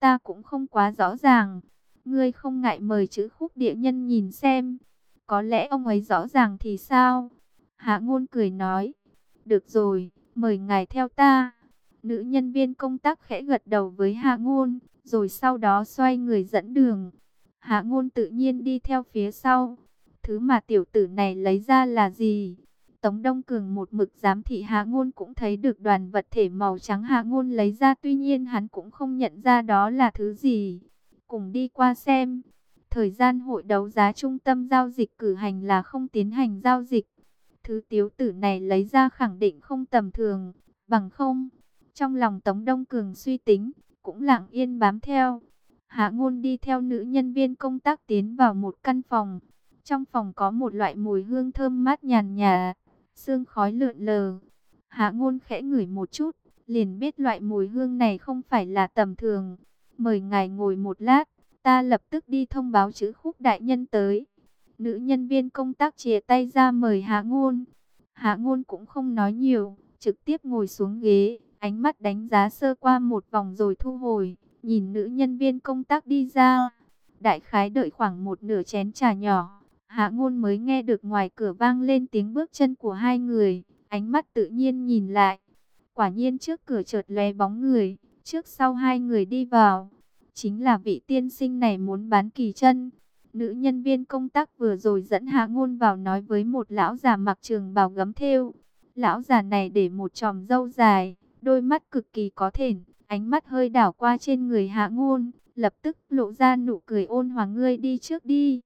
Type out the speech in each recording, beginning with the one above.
ta cũng không quá rõ ràng. Ngươi không ngại mời Trữ Khúc địa nhân nhìn xem. Có lẽ ông ấy rõ ràng thì sao? Hạ Ngôn cười nói. Được rồi, mời ngài theo ta. Nữ nhân viên công tác khẽ gật đầu với Hạ Ngôn, rồi sau đó xoay người dẫn đường. Hạ Ngôn tự nhiên đi theo phía sau. Thứ mà tiểu tử này lấy ra là gì? Tống Đông Cường một mực giám thị Hạ Ngôn cũng thấy được đoàn vật thể màu trắng Hạ Ngôn lấy ra, tuy nhiên hắn cũng không nhận ra đó là thứ gì. Cùng đi qua xem. Thời gian hội đấu giá trung tâm giao dịch cử hành là không tiến hành giao dịch. Thứ tiểu tử này lấy ra khẳng định không tầm thường, bằng không. Trong lòng Tống Đông Cường suy tính, cũng lặng yên bám theo. Hạ Ngôn đi theo nữ nhân viên công tác tiến vào một căn phòng. Trong phòng có một loại mùi hương thơm mát nhàn nhạt, sương khói lượn lờ. Hạ Ngôn khẽ ngửi một chút, liền biết loại mùi hương này không phải là tầm thường. Mời ngài ngồi một lát, ta lập tức đi thông báo Trữ Khúc đại nhân tới. Nữ nhân viên công tác chìa tay ra mời Hạ Ngôn. Hạ Ngôn cũng không nói nhiều, trực tiếp ngồi xuống ghế, ánh mắt đánh giá sơ qua một vòng rồi thu hồi, nhìn nữ nhân viên công tác đi ra. Đại khái đợi khoảng một nửa chén trà nhỏ, Hạ Ngôn mới nghe được ngoài cửa vang lên tiếng bước chân của hai người, ánh mắt tự nhiên nhìn lại. Quả nhiên trước cửa chợt lóe bóng người, trước sau hai người đi vào. Chính là vị tiên sinh này muốn bán kỳ chân. Nữ nhân viên công tác vừa rồi dẫn Hạ Ngôn vào nói với một lão già mặc trường bào gấm thêu. Lão già này để một chòm râu dài, đôi mắt cực kỳ có thển, ánh mắt hơi đảo qua trên người Hạ Ngôn, lập tức lộ ra nụ cười ôn hòa, ngươi đi trước đi.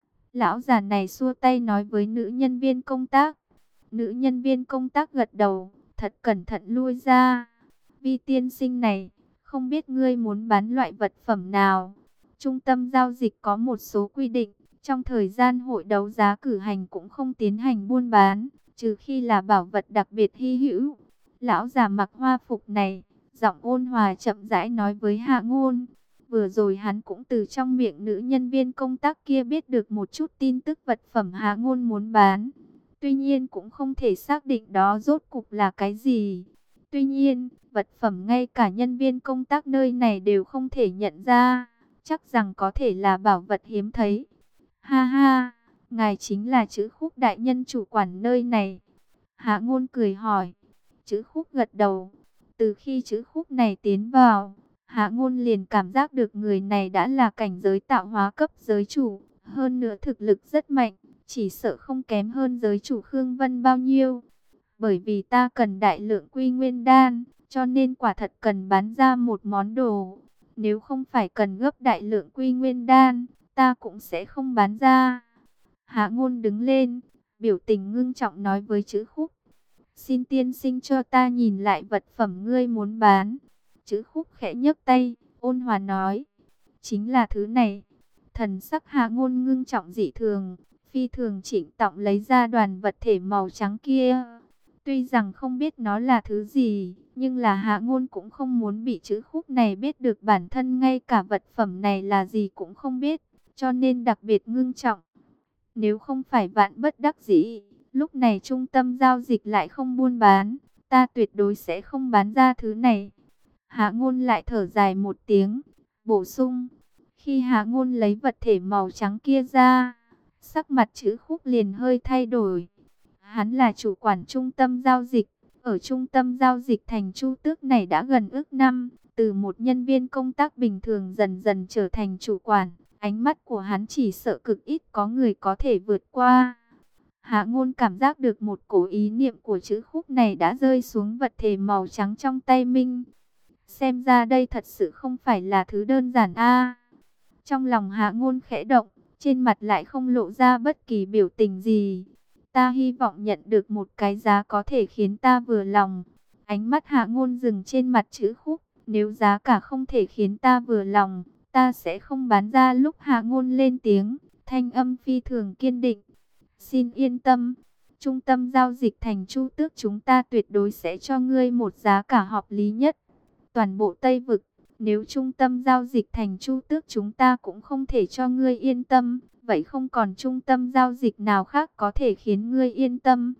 Lão già này xua tay nói với nữ nhân viên công tác. Nữ nhân viên công tác gật đầu, thật cẩn thận lui ra. Vi tiên sinh này, không biết ngươi muốn bán loại vật phẩm nào? Trung tâm giao dịch có một số quy định, trong thời gian hội đấu giá cử hành cũng không tiến hành buôn bán, trừ khi là bảo vật đặc biệt hy hữu. Lão già mặc hoa phục này, giọng ôn hòa chậm rãi nói với Hạ Ngôn. Vừa rồi hắn cũng từ trong miệng nữ nhân viên công tác kia biết được một chút tin tức vật phẩm Hạ Ngôn muốn bán. Tuy nhiên cũng không thể xác định đó rốt cục là cái gì. Tuy nhiên, vật phẩm ngay cả nhân viên công tác nơi này đều không thể nhận ra, chắc rằng có thể là bảo vật hiếm thấy. Ha ha, ngài chính là Trữ Khúc đại nhân chủ quản nơi này. Hạ Ngôn cười hỏi. Trữ Khúc gật đầu. Từ khi Trữ Khúc này tiến vào, Hạ Ngôn liền cảm giác được người này đã là cảnh giới tạo hóa cấp giới chủ, hơn nữa thực lực rất mạnh, chỉ sợ không kém hơn giới chủ Khương Vân bao nhiêu. Bởi vì ta cần đại lượng Quy Nguyên đan, cho nên quả thật cần bán ra một món đồ. Nếu không phải cần gấp đại lượng Quy Nguyên đan, ta cũng sẽ không bán ra. Hạ Ngôn đứng lên, biểu tình ngưng trọng nói với Trữ Khúc. Xin tiên sinh cho ta nhìn lại vật phẩm ngươi muốn bán. Trữ Khúc khẽ nhấc tay, ôn hòa nói. Chính là thứ này. Thần sắc Hạ Ngôn ngưng trọng dị thường, phi thường trịnh trọng lấy ra đoàn vật thể màu trắng kia. Tuy rằng không biết nó là thứ gì, nhưng là Hạ Ngôn cũng không muốn bị Trữ Khúc này biết được bản thân ngay cả vật phẩm này là gì cũng không biết, cho nên đặc biệt ngưng trọng. Nếu không phải vạn bất đắc dĩ, lúc này trung tâm giao dịch lại không buôn bán, ta tuyệt đối sẽ không bán ra thứ này. Hạ Ngôn lại thở dài một tiếng, bổ sung. Khi Hạ Ngôn lấy vật thể màu trắng kia ra, sắc mặt Trữ Khúc liền hơi thay đổi. Hắn là chủ quản trung tâm giao dịch, ở trung tâm giao dịch thành Chu Tước này đã gần ức năm, từ một nhân viên công tác bình thường dần dần trở thành chủ quản, ánh mắt của hắn chỉ sợ cực ít có người có thể vượt qua. Hạ Ngôn cảm giác được một cổ ý niệm của Trữ Khúc này đã rơi xuống vật thể màu trắng trong tay mình. Xem ra đây thật sự không phải là thứ đơn giản a. Trong lòng Hạ Ngôn khẽ động, trên mặt lại không lộ ra bất kỳ biểu tình gì. Ta hy vọng nhận được một cái giá có thể khiến ta vừa lòng. Ánh mắt Hạ Ngôn dừng trên mặt Trữ Khúc. Nếu giá cả không thể khiến ta vừa lòng, ta sẽ không bán ra. Lúc Hạ Ngôn lên tiếng, thanh âm phi thường kiên định. Xin yên tâm, trung tâm giao dịch thành Chu Tước chúng ta tuyệt đối sẽ cho ngươi một giá cả hợp lý nhất. Toàn bộ Tây Vực, nếu trung tâm giao dịch thành Chu Tước chúng ta cũng không thể cho ngươi yên tâm, vậy không còn trung tâm giao dịch nào khác có thể khiến ngươi yên tâm.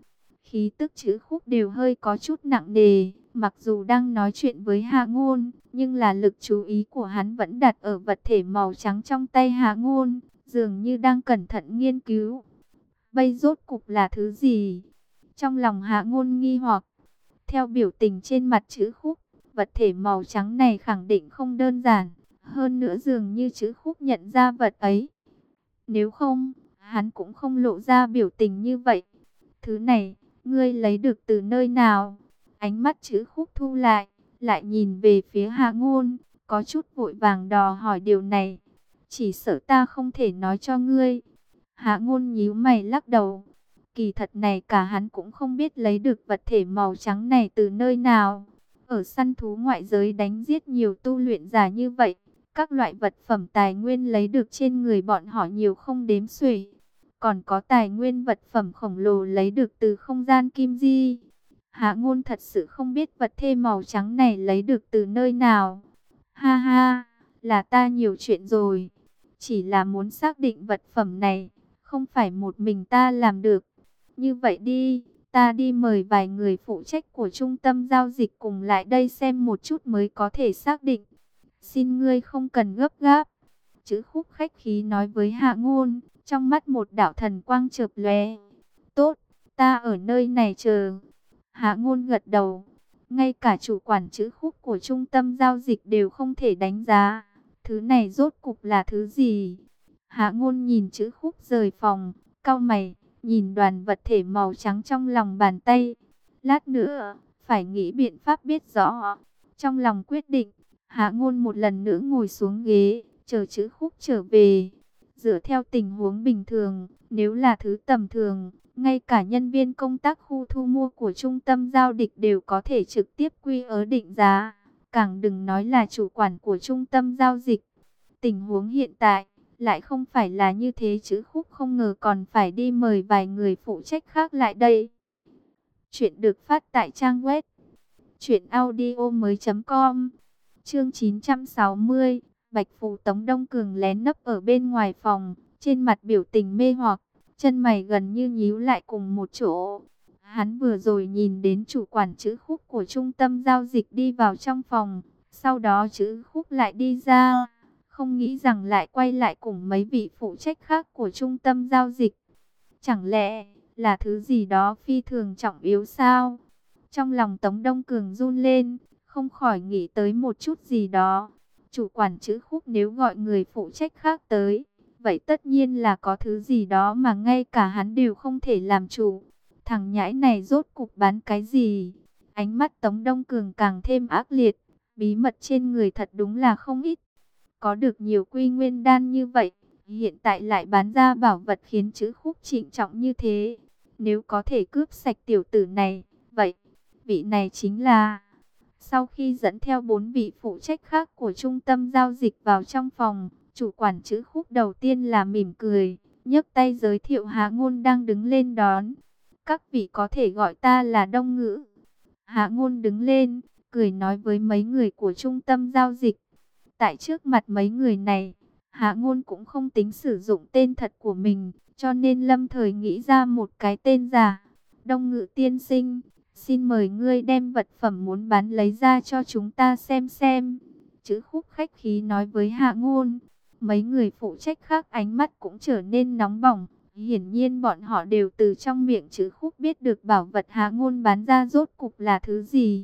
Khí tức Trữ Khúc đều hơi có chút nặng nề, mặc dù đang nói chuyện với Hạ Ngôn, nhưng là lực chú ý của hắn vẫn đặt ở vật thể màu trắng trong tay Hạ Ngôn, dường như đang cẩn thận nghiên cứu. Bây rốt cục là thứ gì? Trong lòng Hạ Ngôn nghi hoặc, theo biểu tình trên mặt Trữ Khúc, vật thể màu trắng này khẳng định không đơn giản, hơn nữa dường như Trữ Khúc nhận ra vật ấy. Nếu không, hắn cũng không lộ ra biểu tình như vậy. Thứ này, ngươi lấy được từ nơi nào? Ánh mắt Trữ Khúc thu lại, lại nhìn về phía Hạ Ngôn, có chút vội vàng đòi hỏi điều này. Chỉ sợ ta không thể nói cho ngươi. Hạ Ngôn nhíu mày lắc đầu. Kỳ thật này cả hắn cũng không biết lấy được vật thể màu trắng này từ nơi nào. Ở săn thú ngoại giới đánh giết nhiều tu luyện giả như vậy, các loại vật phẩm tài nguyên lấy được trên người bọn họ nhiều không đếm xuể. Còn có tài nguyên vật phẩm khổng lồ lấy được từ không gian kim di. Hạ Ngôn thật sự không biết vật thể màu trắng này lấy được từ nơi nào. Ha ha, là ta nhiều chuyện rồi. Chỉ là muốn xác định vật phẩm này, không phải một mình ta làm được. Như vậy đi, ta đi mời vài người phụ trách của trung tâm giao dịch cùng lại đây xem một chút mới có thể xác định. Xin ngươi không cần gấp gáp. Trữ Khúc khách khí nói với Hạ Ngôn, trong mắt một đạo thần quang chợp lóe. Tốt, ta ở nơi này chờ. Hạ Ngôn gật đầu. Ngay cả chủ quản Trữ Khúc của trung tâm giao dịch đều không thể đánh giá. Thứ này rốt cục là thứ gì? Hạ Ngôn nhìn Trữ Khúc rời phòng, cau mày, nhìn đoàn vật thể màu trắng trong lòng bàn tay. Lát nữa, phải nghĩ biện pháp biết rõ. Trong lòng quyết định, Hạ Ngôn một lần nữa ngồi xuống ghế, chờ Trữ Khúc trở về. Dựa theo tình huống bình thường, nếu là thứ tầm thường, ngay cả nhân viên công tác khu thu mua của trung tâm giao dịch đều có thể trực tiếp quy ớ định giá. Càng đừng nói là chủ quản của trung tâm giao dịch. Tình huống hiện tại lại không phải là như thế. Trữ Khúc không ngờ còn phải đi mời vài người phụ trách khác lại đây. Chuyện được phát tại trang web truyệnaudiomoi.com. Chương 960, Bạch Phù Tống Đông Cường lén nấp ở bên ngoài phòng, trên mặt biểu tình mê hoặc, chân mày gần như nhíu lại cùng một chỗ. Hắn vừa rồi nhìn đến chủ quản Trữ Khúc của trung tâm giao dịch đi vào trong phòng, sau đó Trữ Khúc lại đi ra, không nghĩ rằng lại quay lại cùng mấy vị phụ trách khác của trung tâm giao dịch. Chẳng lẽ là thứ gì đó phi thường trọng yếu sao? Trong lòng Tống Đông Cường run lên, không khỏi nghĩ tới một chút gì đó. Chủ quản Trữ Khúc nếu gọi người phụ trách khác tới, vậy tất nhiên là có thứ gì đó mà ngay cả hắn đều không thể làm chủ. Thằng nhãi này rốt cục bán cái gì? Ánh mắt Tống Đông Cường càng thêm ác liệt, bí mật trên người thật đúng là không ít. Có được nhiều quy nguyên đan như vậy, hiện tại lại bán ra bảo vật khiến Trữ Khúc trịnh trọng như thế. Nếu có thể cướp sạch tiểu tử này, vậy vị này chính là... Sau khi dẫn theo 4 vị phụ trách khác của trung tâm giao dịch vào trong phòng, chủ quản Trữ Khúc đầu tiên là mỉm cười, nhấc tay giới thiệu Hạ Ngôn đang đứng lên đón. Các vị có thể gọi ta là Đông Ngữ. Hạ Ngôn đứng lên, cười nói với mấy người của trung tâm giao dịch. Tại trước mặt mấy người này, Hạ Ngôn cũng không tính sử dụng tên thật của mình, cho nên lâm thời nghĩ ra một cái tên giả. Đông Ngữ tiên sinh, xin mời ngươi đem vật phẩm muốn bán lấy ra cho chúng ta xem. Trữ Khúc khách khí nói với Hạ Ngôn. Mấy người phụ trách khác ánh mắt cũng trở nên nóng bỏng. Hiển nhiên bọn họ đều từ trong miệng Trữ Khúc biết được bảo vật Hạ Ngôn bán ra rốt cục là thứ gì.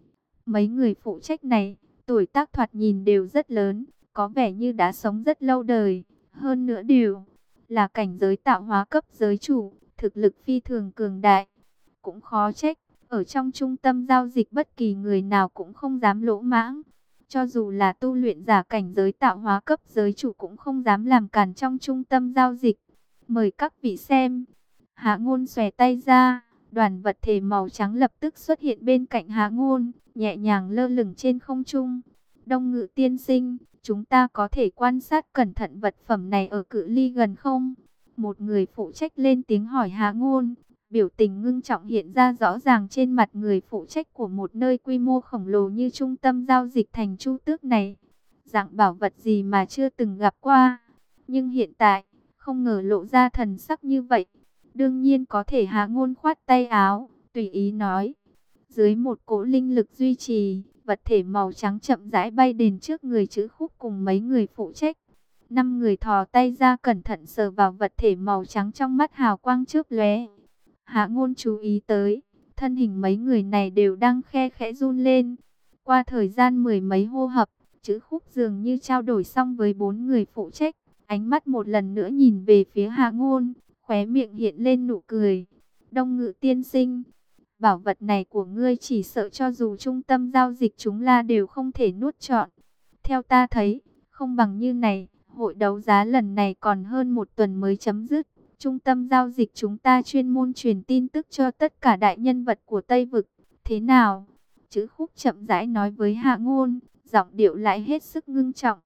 Mấy người phụ trách này, tuổi tác thoạt nhìn đều rất lớn, có vẻ như đã sống rất lâu đời. Hơn nữa đều là cảnh giới tạo hóa cấp giới chủ, thực lực phi thường cường đại. Cũng khó trách, ở trong trung tâm giao dịch bất kỳ người nào cũng không dám lỗ mãng. Cho dù là tu luyện giả cảnh giới tạo hóa cấp giới chủ cũng không dám làm cản trong trung tâm giao dịch. Mời các vị xem. Hạ Ngôn xòe tay ra, đoàn vật thể màu trắng lập tức xuất hiện bên cạnh Hạ Ngôn, nhẹ nhàng lơ lửng trên không trung. Đông Ngữ tiên sinh, chúng ta có thể quan sát cẩn thận vật phẩm này ở cự ly gần không? Một người phụ trách lên tiếng hỏi Hạ Ngôn. Biểu tình ngưng trọng hiện ra rõ ràng trên mặt người phụ trách của một nơi quy mô khổng lồ như trung tâm giao dịch thành Chu Tước này. Dạng bảo vật gì mà chưa từng gặp qua. Nhưng hiện tại, không ngờ lộ ra thần sắc như vậy. Đương nhiên có thể. Hạ Ngôn khoát tay áo, tùy ý nói. Dưới một cỗ linh lực duy trì, vật thể màu trắng chậm rãi bay đến trước người Trữ Khúc cùng mấy người phụ trách. 5 người thò tay ra cẩn thận sờ vào vật thể màu trắng, trong mắt hào quang chớp lóe. Hạ Ngôn chú ý tới, thân hình mấy người này đều đang khe khẽ run lên. Qua thời gian mười mấy hô hấp, Trữ Khúc dường như trao đổi xong với 4 người phụ trách, ánh mắt một lần nữa nhìn về phía Hạ Ngôn, khóe miệng hiện lên nụ cười. Đông Ngự tiên sinh, bảo vật này của ngươi chỉ sợ cho dù trung tâm giao dịch chúng la đều không thể nuốt trọn. Theo ta thấy, không bằng như này, hội đấu giá lần này còn hơn một tuần mới chấm dứt. Trung tâm giao dịch chúng ta chuyên môn truyền tin tức cho tất cả đại nhân vật của Tây Vực. Thế nào? Trữ Khúc chậm rãi nói với Hạ Ngôn, giọng điệu lại hết sức ngưng trọng.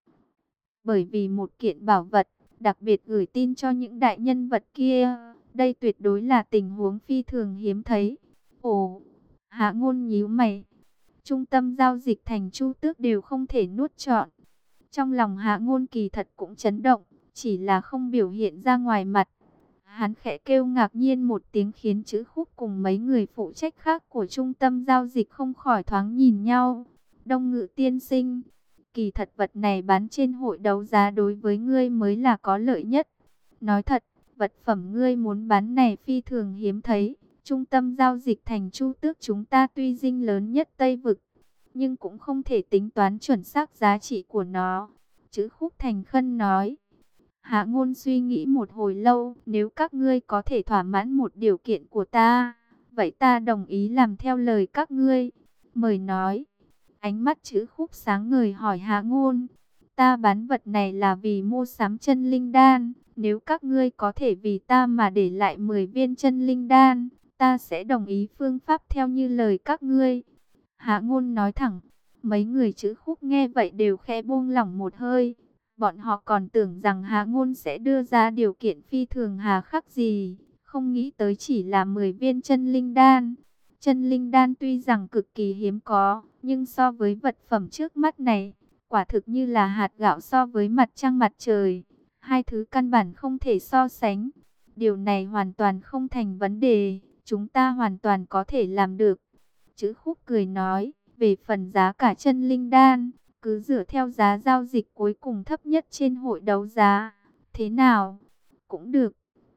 Bởi vì một kiện bảo vật, đặc biệt gửi tin cho những đại nhân vật kia. Đây tuyệt đối là tình huống phi thường hiếm thấy. Ồ, Hạ Ngôn nhíu mày. Trung tâm giao dịch thành Chu Tước đều không thể nuốt trọn. Trong lòng Hạ Ngôn kỳ thật cũng chấn động, chỉ là không biểu hiện ra ngoài mặt. Hắn khẽ kêu ngạc nhiên một tiếng khiến Trữ Khúc cùng mấy người phụ trách khác của trung tâm giao dịch không khỏi thoáng nhìn nhau. Đông Ngự tiên sinh, kỳ thật vật này bán trên hội đấu giá đối với ngươi mới là có lợi nhất. Nói thật, vật phẩm ngươi muốn bán này phi thường hiếm thấy. Trung tâm giao dịch thành Chu Tước chúng ta tuy dinh lớn nhất Tây Vực, nhưng cũng không thể tính toán chuẩn xác giá trị của nó. Trữ Khúc thành khẩn nói. Hạ Ngôn suy nghĩ một hồi lâu, nếu các ngươi có thể thỏa mãn một điều kiện của ta, vậy ta đồng ý làm theo lời các ngươi. Mời nói. Ánh mắt Trữ Khúc sáng ngời hỏi Hạ Ngôn. Ta bán vật này là vì mua sắm chân linh đan. Nếu các ngươi có thể vì ta mà để lại 10 viên chân linh đan, ta sẽ đồng ý phương pháp theo như lời các ngươi. Hạ Ngôn nói thẳng. Mấy người Trữ Khúc nghe vậy đều khẽ buông lỏng một hơi. Bọn họ còn tưởng rằng Hạ Ngôn sẽ đưa ra điều kiện phi thường hà khắc gì, không nghĩ tới chỉ là 10 viên chân linh đan. Chân linh đan tuy rằng cực kỳ hiếm có, nhưng so với vật phẩm trước mắt này, quả thực như là hạt gạo so với mặt trăng mặt trời. Hai thứ căn bản không thể so sánh. Điều này hoàn toàn không thành vấn đề, chúng ta hoàn toàn có thể làm được. Trữ Khúc cười nói, về phần giá cả chân linh đan, cứ dựa theo giá giao dịch cuối cùng thấp nhất trên hội đấu giá. Thế nào? Cũng được.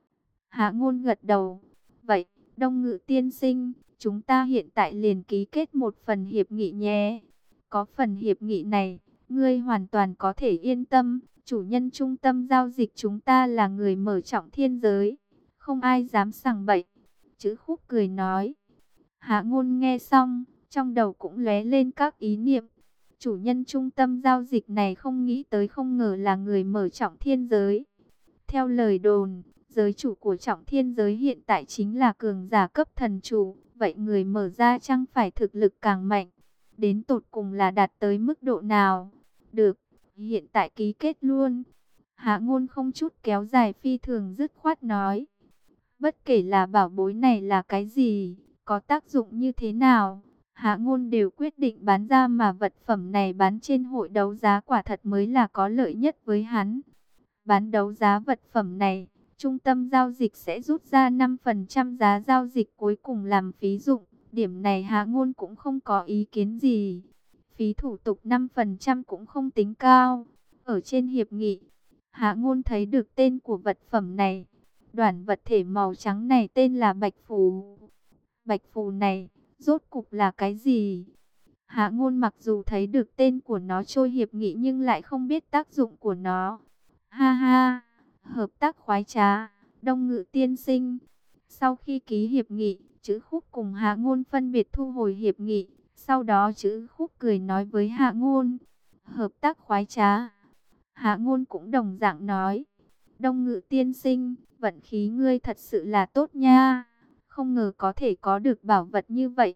Hạ Ngôn gật đầu. Vậy, Đông Ngự tiên sinh, chúng ta hiện tại liền ký kết một phần hiệp nghị nhé. Có phần hiệp nghị này, ngươi hoàn toàn có thể yên tâm. Chủ nhân trung tâm giao dịch chúng ta là người mở trọng thiên giới. Không ai dám sằng bậy. Trữ Khúc cười nói. Hạ Ngôn nghe xong, trong đầu cũng lóe lên các ý niệm. Chủ nhân trung tâm giao dịch này không nghĩ tới không ngờ là người mở trọng thiên giới. Theo lời đồn, giới chủ của trọng thiên giới hiện tại chính là cường giả cấp thần chủ. Vậy người mở ra chăng phải thực lực càng mạnh? Đến tột cùng là đạt tới mức độ nào? Được, hiện tại ký kết luôn. Hạ Ngôn không chút kéo dài phi thường dứt khoát nói. Bất kể là bảo bối này là cái gì, có tác dụng như thế nào, Hạ Ngôn đều quyết định bán ra, mà vật phẩm này bán trên hội đấu giá quả thật mới là có lợi nhất với hắn. Bán đấu giá vật phẩm này, trung tâm giao dịch sẽ rút ra 5% giá giao dịch cuối cùng làm phí dụng. Điểm này Hạ Ngôn cũng không có ý kiến gì. Phí thủ tục 5% cũng không tính cao. Ở trên hiệp nghị, Hạ Ngôn thấy được tên của vật phẩm này. Đoản vật thể màu trắng này tên là Bạch Phù. Bạch Phù này rốt cục là cái gì? Hạ Ngôn mặc dù thấy được tên của nó trôi hiệp nghị nhưng lại không biết tác dụng của nó. Ha ha, hợp tác khoái trá, Đông Ngự tiên sinh. Sau khi ký hiệp nghị, Trữ Khúc cùng Hạ Ngôn phân biệt thu hồi hiệp nghị. Sau đó Trữ Khúc cười nói với Hạ Ngôn, hợp tác khoái trá. Hạ Ngôn cũng đồng dạng nói, Đông Ngự tiên sinh, vận khí ngươi thật sự là tốt nha. Không ngờ có thể có được bảo vật như vậy.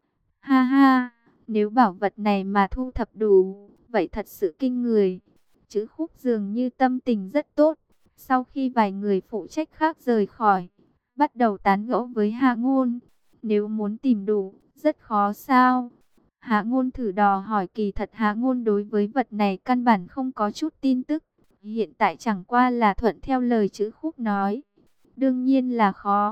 Ha ha, nếu bảo vật này mà thu thập đủ, vậy thật sự kinh người. Trữ Khúc dường như tâm tình rất tốt. Sau khi vài người phụ trách khác rời khỏi, bắt đầu tán gẫu với Hạ Ngôn. Nếu muốn tìm đủ, rất khó sao? Hạ Ngôn thử đò hỏi, kỳ thật Hạ Ngôn đối với vật này căn bản không có chút tin tức. Hiện tại chẳng qua là thuận theo lời Trữ Khúc nói. Đương nhiên là khó.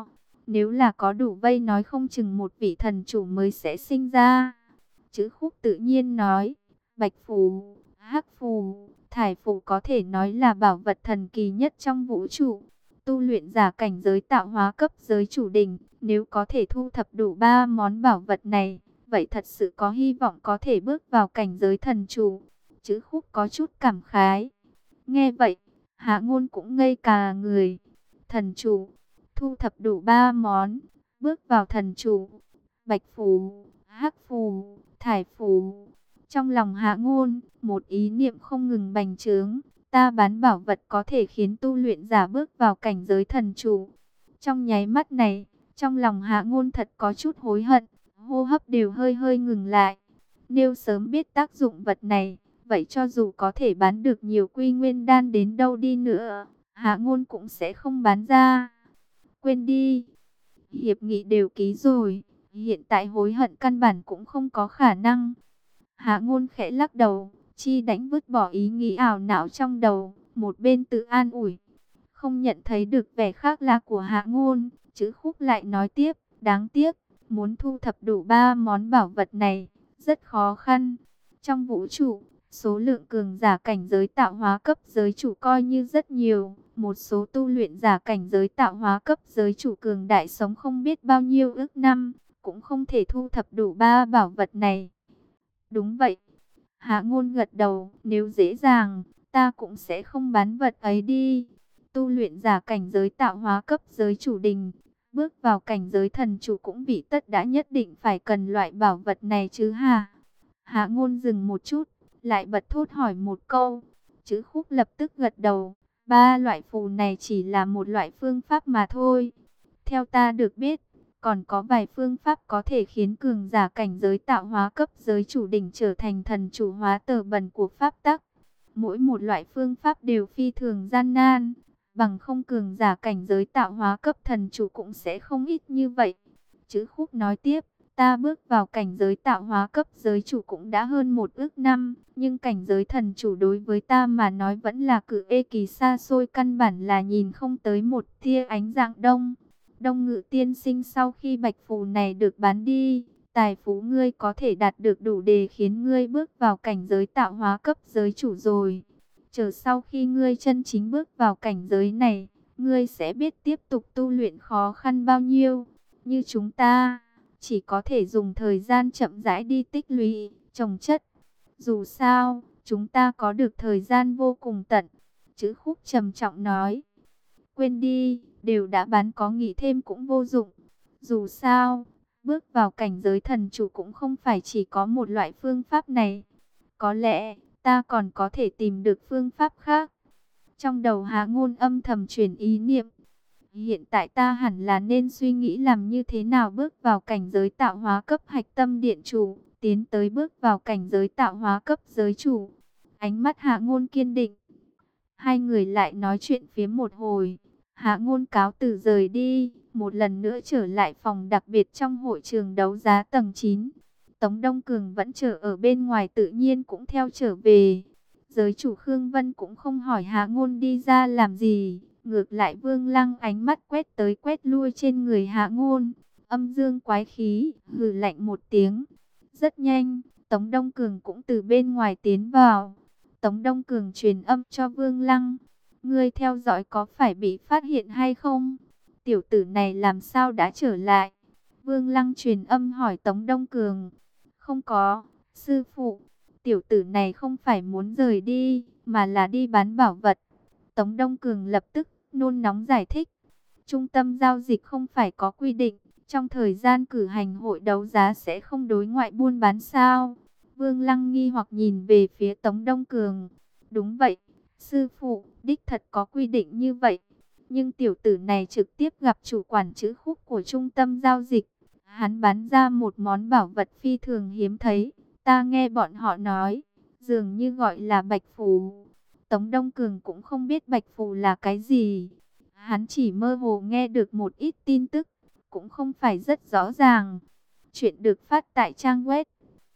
Nếu là có đủ vây nói không chừng một vị thần chủ mới sẽ sinh ra. Chữ Khúc tự nhiên nói, bạch phù, hắc phù, thải phù có thể nói là bảo vật thần kỳ nhất trong vũ trụ. Tu luyện giả cảnh giới tạo hóa cấp giới chủ đỉnh, nếu có thể thu thập đủ 3 món bảo vật này, vậy thật sự có hy vọng có thể bước vào cảnh giới thần chủ. Chữ Khúc có chút cảm khái. Nghe vậy, Hạ Ngôn cũng ngây cả người. Thần chủ, thu thập đủ 3 món, bước vào thần chủ. Bạch phù, hắc phù, thải phù. Trong lòng Hạ Ngôn, một ý niệm không ngừng bành trướng. Ta bán bảo vật có thể khiến tu luyện giả bước vào cảnh giới thần chủ. Trong nháy mắt này, trong lòng Hạ Ngôn thật có chút hối hận, hô hấp đều hơi hơi ngừng lại. Nếu sớm biết tác dụng vật này, vậy cho dù có thể bán được nhiều quy nguyên đan đến đâu đi nữa, Hạ Ngôn cũng sẽ không bán ra. Quên đi, hiệp nghị đều ký rồi, hiện tại hối hận căn bản cũng không có khả năng. Hạ Ngôn khẽ lắc đầu, chi đánh vứt bỏ ý nghĩ ảo não trong đầu, một bên tự an ủi. Không nhận thấy được vẻ khác lạ của Hạ Ngôn, Chữ Khúc lại nói tiếp, đáng tiếc, muốn thu thập đủ 3 món bảo vật này, rất khó khăn. Trong vũ trụ, số lượng cường giả cảnh giới tạo hóa cấp giới chủ coi như rất nhiều. Một số tu luyện giả cảnh giới tạo hóa cấp giới chủ cường đại sống không biết bao nhiêu ức năm, cũng không thể thu thập đủ 3 bảo vật này. Đúng vậy. Hạ Ngôn gật đầu, nếu dễ dàng, ta cũng sẽ không bán vật ấy đi. Tu luyện giả cảnh giới tạo hóa cấp giới chủ đình, bước vào cảnh giới thần chủ cũng bị tất đã nhất định phải cần loại bảo vật này chứ hả? Hạ Ngôn dừng một chút, lại bật thốt hỏi một câu. Chữ Khúc lập tức gật đầu, 3 loại phù này chỉ là một loại phương pháp mà thôi. Theo ta được biết, còn có vài phương pháp có thể khiến cường giả cảnh giới tạo hóa cấp giới chủ đỉnh trở thành thần chủ hóa tờ bần của pháp tắc. Mỗi một loại phương pháp đều phi thường gian nan, bằng không cường giả cảnh giới tạo hóa cấp thần chủ cũng sẽ không ít như vậy. Chữ Khúc nói tiếp, ta bước vào cảnh giới tạo hóa cấp giới chủ cũng đã hơn 1 ức năm, nhưng cảnh giới thần chủ đối với ta mà nói vẫn là cự ê kỳ xa xôi, căn bản là nhìn không tới một tia ánh dạng đông. Đông Ngự tiên sinh, sau khi bạch phù này được bán đi, tài phú ngươi có thể đạt được đủ để khiến ngươi bước vào cảnh giới tạo hóa cấp giới chủ rồi. Chờ sau khi ngươi chân chính bước vào cảnh giới này, ngươi sẽ biết tiếp tục tu luyện khó khăn bao nhiêu. Như chúng ta, chỉ có thể dùng thời gian chậm rãi đi tích lũy, trồng chất. Dù sao, chúng ta có được thời gian vô cùng tận. Chữ Khúc trầm trọng nói. Quên đi, đều đã bán, có nghĩ thêm cũng vô dụng. Dù sao, bước vào cảnh giới thần chủ cũng không phải chỉ có một loại phương pháp này. Có lẽ, ta còn có thể tìm được phương pháp khác. Trong đầu Hạ Ngôn âm thầm chuyển ý niệm. Hiện tại ta hẳn là nên suy nghĩ làm như thế nào bước vào cảnh giới tạo hóa cấp hạch tâm điện chủ, tiến tới bước vào cảnh giới tạo hóa cấp giới chủ. Ánh mắt Hạ Ngôn kiên định. Hai người lại nói chuyện phiếm một hồi. Hạ Ngôn cáo từ rời đi, một lần nữa trở lại phòng đặc biệt trong hội trường đấu giá tầng 9. Tống Đông Cường vẫn chờ ở bên ngoài, tự nhiên cũng theo trở về. Giới chủ Khương Vân cũng không hỏi Hạ Ngôn đi ra làm gì, ngược lại Vương Lăng ánh mắt quét tới quét lui trên người Hạ Ngôn, âm dương quái khí, hừ lạnh một tiếng. Rất nhanh, Tống Đông Cường cũng từ bên ngoài tiến vào. Tống Đông Cường truyền âm cho Vương Lăng, ngươi theo dõi có phải bị phát hiện hay không? Tiểu tử này làm sao đã trở lại? Vương Lăng truyền âm hỏi Tống Đông Cường. Không có, sư phụ. Tiểu tử này không phải muốn rời đi, mà là đi bán bảo vật. Tống Đông Cường lập tức nôn nóng giải thích. Trung tâm giao dịch không phải có quy định, trong thời gian cử hành hội đấu giá sẽ không đối ngoại buôn bán sao? Vương Lăng nghi hoặc nhìn về phía Tống Đông Cường. Đúng vậy, sư phụ, đích thật có quy định như vậy. Nhưng tiểu tử này trực tiếp gặp chủ quản Chữ Khúc của trung tâm giao dịch. Hắn bán ra một món bảo vật phi thường hiếm thấy. Ta nghe bọn họ nói, dường như gọi là bạch phù. Tống Đông Cường cũng không biết bạch phù là cái gì. Hắn chỉ mơ hồ nghe được một ít tin tức, cũng không phải rất rõ ràng. Chuyện được phát tại trang web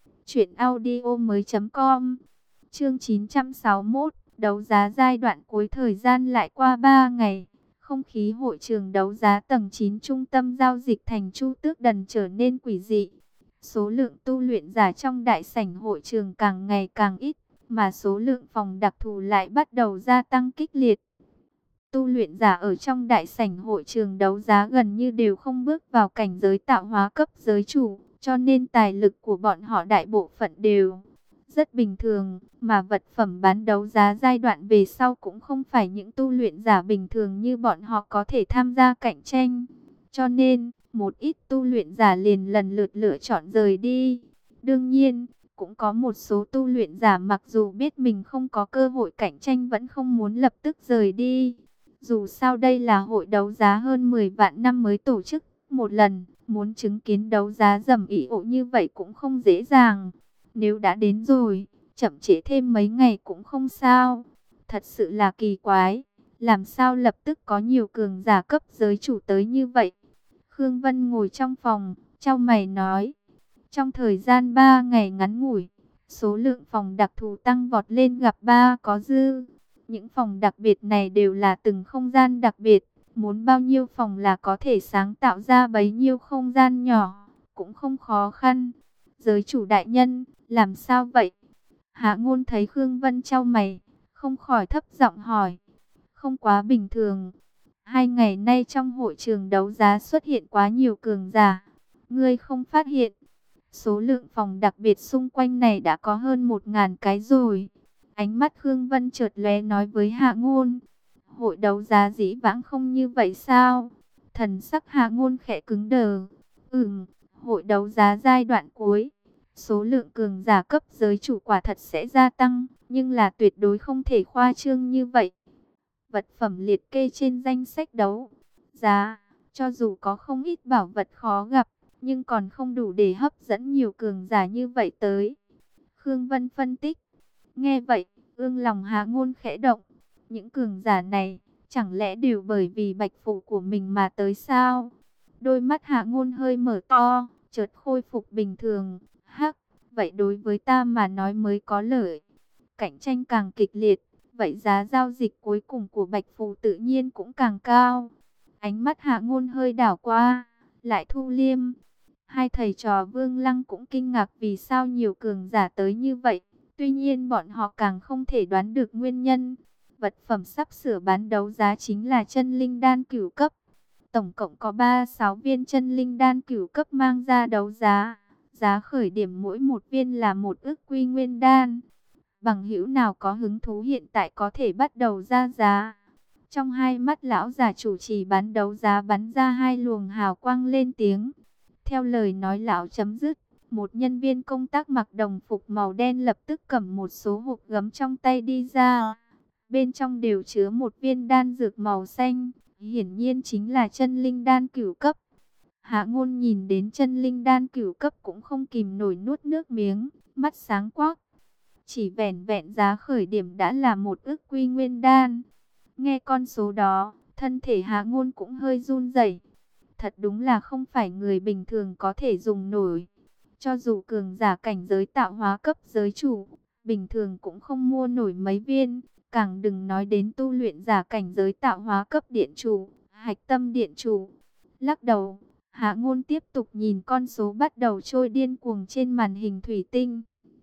truyệnaudiomoi.com. Chương 961, đấu giá giai đoạn cuối, thời gian lại qua 3 ngày. Không khí hội trường đấu giá tầng 9 trung tâm giao dịch thành Chu Tước Đần trở nên quỷ dị. Số lượng tu luyện giả trong đại sảnh hội trường càng ngày càng ít, mà số lượng phòng đặc thù lại bắt đầu gia tăng kịch liệt. Tu luyện giả ở trong đại sảnh hội trường đấu giá gần như đều không bước vào cảnh giới tạo hóa cấp giới chủ, cho nên tài lực của bọn họ đại bộ phận đều rất bình thường, mà vật phẩm bán đấu giá giai đoạn về sau cũng không phải những tu luyện giả bình thường như bọn họ có thể tham gia cạnh tranh. Cho nên, một ít tu luyện giả liền lần lượt lựa chọn rời đi. Đương nhiên, cũng có một số tu luyện giả mặc dù biết mình không có cơ hội cạnh tranh vẫn không muốn lập tức rời đi. Dù sao đây là hội đấu giá hơn 10 vạn năm mới tổ chức một lần, muốn chứng kiến đấu giá rầm ĩ ộ như vậy cũng không dễ dàng. Nếu đã đến rồi, chậm trễ thêm mấy ngày cũng không sao. Thật sự là kỳ quái, làm sao lập tức có nhiều cường giả cấp giới chủ tới như vậy. Khương Vân ngồi trong phòng, chau mày nói. Trong thời gian 3 ngày ngắn ngủi, số lượng phòng đặc thù tăng vọt lên gặp 3 có dư. Những phòng đặc biệt này đều là từng không gian đặc biệt. Muốn bao nhiêu phòng là có thể sáng tạo ra bấy nhiêu không gian nhỏ, cũng không khó khăn. Giới chủ đại nhân, làm sao vậy? Hạ Ngôn thấy Khương Vân chau mày, không khỏi thấp giọng hỏi. Không quá bình thường. 2 ngày nay trong hội trường đấu giá xuất hiện quá nhiều cường giả. Ngươi không phát hiện. Số lượng phòng đặc biệt xung quanh này đã có hơn 1.000 cái rồi. Ánh mắt Khương Vân chợt lóe nói với Hạ Ngôn. Hội đấu giá dĩ vãng không như vậy sao? Thần sắc Hạ Ngôn khẽ cứng đờ. Hội đấu giá giai đoạn cuối. Số lượng cường giả cấp giới chủ quả thật sẽ gia tăng, nhưng là tuyệt đối không thể khoa trương như vậy. Vật phẩm liệt kê trên danh sách đấu giá, cho dù có không ít bảo vật khó gặp, nhưng còn không đủ để hấp dẫn nhiều cường giả như vậy tới. Khương Vân phân tích. Nghe vậy, ương lòng Hạ Ngôn khẽ động. Những cường giả này, chẳng lẽ đều bởi vì bạch phủ của mình mà tới sao? Đôi mắt Hạ Ngôn hơi mở to, chợt khôi phục bình thường. Hắc, vậy đối với ta mà nói mới có lợi. Cạnh tranh càng kịch liệt, vậy giá giao dịch cuối cùng của bạch phù tự nhiên cũng càng cao. Ánh mắt Hạ Ngôn hơi đảo qua, lại thu liêm. Hai thầy trò Vương Lăng cũng kinh ngạc vì sao nhiều cường giả tới như vậy. Tuy nhiên bọn họ càng không thể đoán được nguyên nhân. Vật phẩm sắp sửa bán đấu giá chính là chân linh đan cửu cấp. Tổng cộng có 36 viên chân linh đan cửu cấp mang ra đấu giá. Giá khởi điểm mỗi một viên là 1 ức quy nguyên đan. Bằng hữu nào có hứng thú hiện tại có thể bắt đầu ra giá. Trong hai mắt lão già chủ trì bán đấu giá bắn ra hai luồng hào quang lên tiếng. Theo lời nói lão chấm dứt, một nhân viên công tác mặc đồng phục màu đen lập tức cầm một số hộp gấm trong tay đi ra. Bên trong đều chứa một viên đan dược màu xanh, hiển nhiên chính là chân linh đan cửu cấp. Hạ Ngôn nhìn đến chân linh đan cửu cấp cũng không kìm nổi nuốt nước miếng, mắt sáng quắc. Chỉ vẻn vẹn giá khởi điểm đã là 1 ức quy nguyên đan. Nghe con số đó, thân thể Hạ Ngôn cũng hơi run rẩy. Thật đúng là không phải người bình thường có thể dùng nổi. Cho dù cường giả cảnh giới tạo hóa cấp giới chủ, bình thường cũng không mua nổi mấy viên. Càng đừng nói đến tu luyện giả cảnh giới tạo hóa cấp điện chủ, hạch tâm điện chủ. Lắc đầu, Hạ Ngôn tiếp tục nhìn con số bắt đầu trôi điên cuồng trên màn hình thủy tinh.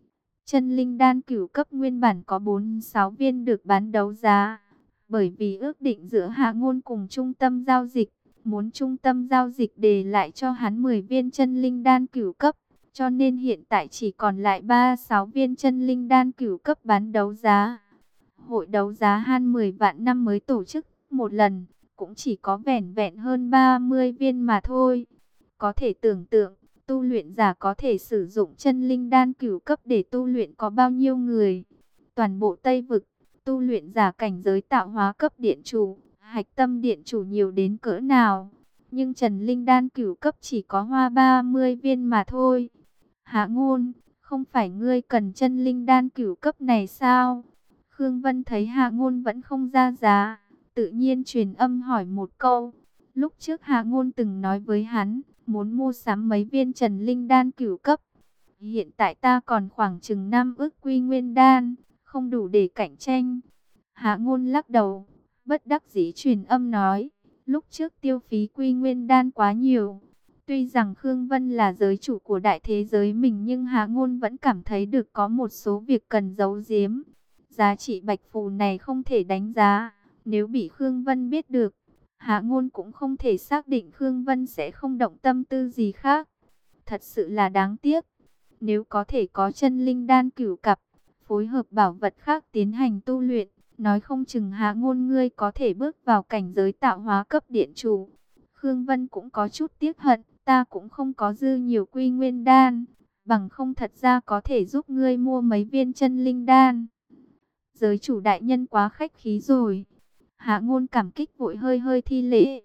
Chân linh đan cửu cấp nguyên bản có 46 viên được bán đấu giá. Bởi vì ước định giữa Hạ Ngôn cùng trung tâm giao dịch, muốn trung tâm giao dịch để lại cho hắn 10 viên chân linh đan cửu cấp. Cho nên hiện tại chỉ còn lại 36 viên chân linh đan cửu cấp bán đấu giá. Hội đấu giá han 10 vạn năm mới tổ chức một lần, cũng chỉ có vẻn vẹn hơn 30 viên mà thôi. Có thể tưởng tượng, tu luyện giả có thể sử dụng chân linh đan cửu cấp để tu luyện có bao nhiêu người. Toàn bộ Tây Vực, tu luyện giả cảnh giới tạo hóa cấp điện chủ, hạch tâm điện chủ nhiều đến cỡ nào. Nhưng Trần Linh đan cửu cấp chỉ có hoa 30 viên mà thôi. Hạ Ngôn, không phải ngươi cần chân linh đan cửu cấp này sao? Khương Vân thấy Hạ Ngôn vẫn không ra giá, tự nhiên truyền âm hỏi một câu. Lúc trước Hạ Ngôn từng nói với hắn, muốn mua sắm mấy viên Trần Linh đan cửu cấp. Hiện tại ta còn khoảng chừng 5 ức quy nguyên đan, không đủ để cạnh tranh. Hạ Ngôn lắc đầu, bất đắc dĩ truyền âm nói, Lúc trước tiêu phí quy nguyên đan quá nhiều. Tuy rằng Khương Vân là giới chủ của đại thế giới mình, nhưng Hạ Ngôn vẫn cảm thấy được có một số việc cần giấu giếm. Giá trị bạch phù này không thể đánh giá. Nếu bị Khương Vân biết được, Hạ Ngôn cũng không thể xác định Khương Vân sẽ không động tâm tư gì khác. Thật sự là đáng tiếc. Nếu có thể có chân linh đan cửu cặp, phối hợp bảo vật khác tiến hành tu luyện, nói không chừng Hạ Ngôn ngươi có thể bước vào cảnh giới tạo hóa cấp điện chủ. Khương Vân cũng có chút tiếc hận, ta cũng không có dư nhiều quy nguyên đan, bằng không thật ra có thể giúp ngươi mua mấy viên chân linh đan. Giới chủ đại nhân quá khách khí rồi. Hạ Ngôn cảm kích vội hơi hơi thi lễ.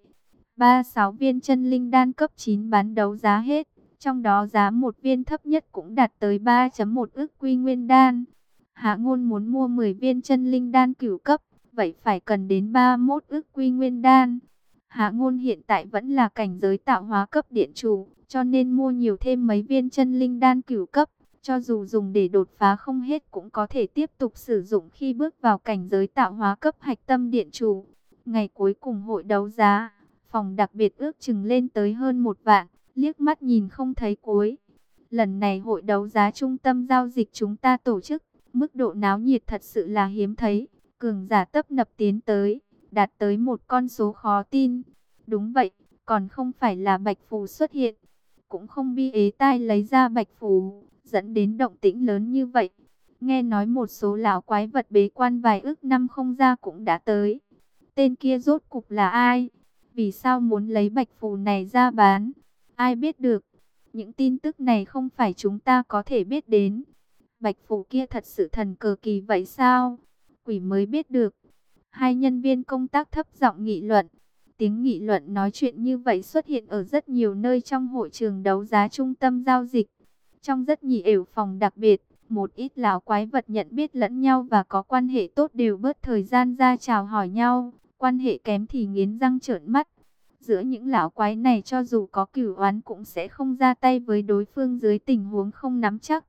36 viên chân linh đan cấp 9 bán đấu giá hết, trong đó giá một viên thấp nhất cũng đạt tới 3,1 ức quy nguyên đan. Hạ Ngôn muốn mua 10 viên chân linh đan cửu cấp, vậy phải cần đến 31 ức quy nguyên đan. Hạ Ngôn hiện tại vẫn là cảnh giới tạo hóa cấp điện chủ, cho nên mua nhiều thêm mấy viên chân linh đan cửu cấp, cho dù dùng để đột phá không hết cũng có thể tiếp tục sử dụng khi bước vào cảnh giới tạo hóa cấp hạch tâm điện chủ. Ngày cuối cùng hội đấu giá, phòng đặc biệt ước chừng lên tới hơn 1 vạn, liếc mắt nhìn không thấy cuối. Lần này hội đấu giá trung tâm giao dịch chúng ta tổ chức, mức độ náo nhiệt thật sự là hiếm thấy, cường giả tấp nập tiến tới, đạt tới một con số khó tin. Đúng vậy, còn không phải là bạch phù xuất hiện, cũng không bi ế tai lấy ra bạch phù, dẫn đến động tĩnh lớn như vậy. Nghe nói một số lão quái vật bế quan vài ức năm không ra cũng đã tới. Tên kia rốt cục là ai? Vì sao muốn lấy bạch phù này ra bán? Ai biết được? Những tin tức này không phải chúng ta có thể biết đến. Bạch phù kia thật sự thần cờ kỳ vậy sao? Quỷ mới biết được. Hai nhân viên công tác thấp giọng nghị luận. Tiếng nghị luận nói chuyện như vậy xuất hiện ở rất nhiều nơi trong hội trường đấu giá trung tâm giao dịch. Trong rất nhiều phòng đặc biệt, một ít lão quái vật nhận biết lẫn nhau và có quan hệ tốt đều bớt thời gian ra chào hỏi nhau. Quan hệ kém thì nghiến răng trợn mắt. Giữa những lão quái này cho dù có cửu oán cũng sẽ không ra tay với đối phương dưới tình huống không nắm chắc.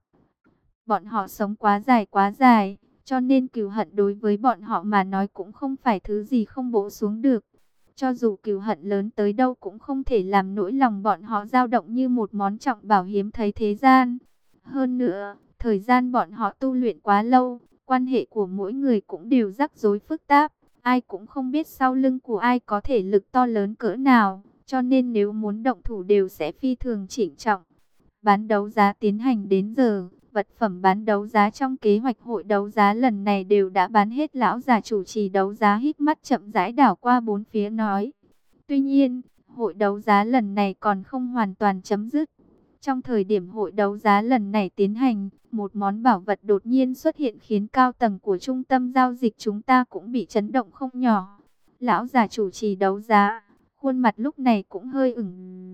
Bọn họ sống quá dài, cho nên cừu hận đối với bọn họ mà nói cũng không phải thứ gì không bổ xuống được. Cho dù cừu hận lớn tới đâu cũng không thể làm nỗi lòng bọn họ dao động như một món trọng bảo hiếm thấy thế gian. Hơn nữa, thời gian bọn họ tu luyện quá lâu, quan hệ của mỗi người cũng đều rắc rối phức tạp. Ai cũng không biết sau lưng của ai có thể lực to lớn cỡ nào, cho nên nếu muốn động thủ đều sẽ phi thường chỉnh trọng. Bán đấu giá tiến hành đến giờ, vật phẩm bán đấu giá trong kế hoạch hội đấu giá lần này đều đã bán hết. Lão già chủ trì đấu giá híp mắt chậm rãi đảo qua bốn phía nói. Tuy nhiên, hội đấu giá lần này còn không hoàn toàn chấm dứt. Trong thời điểm hội đấu giá lần này tiến hành, một món bảo vật đột nhiên xuất hiện khiến cao tầng của trung tâm giao dịch chúng ta cũng bị chấn động không nhỏ. Lão già chủ trì đấu giá, khuôn mặt lúc này cũng hơi ửng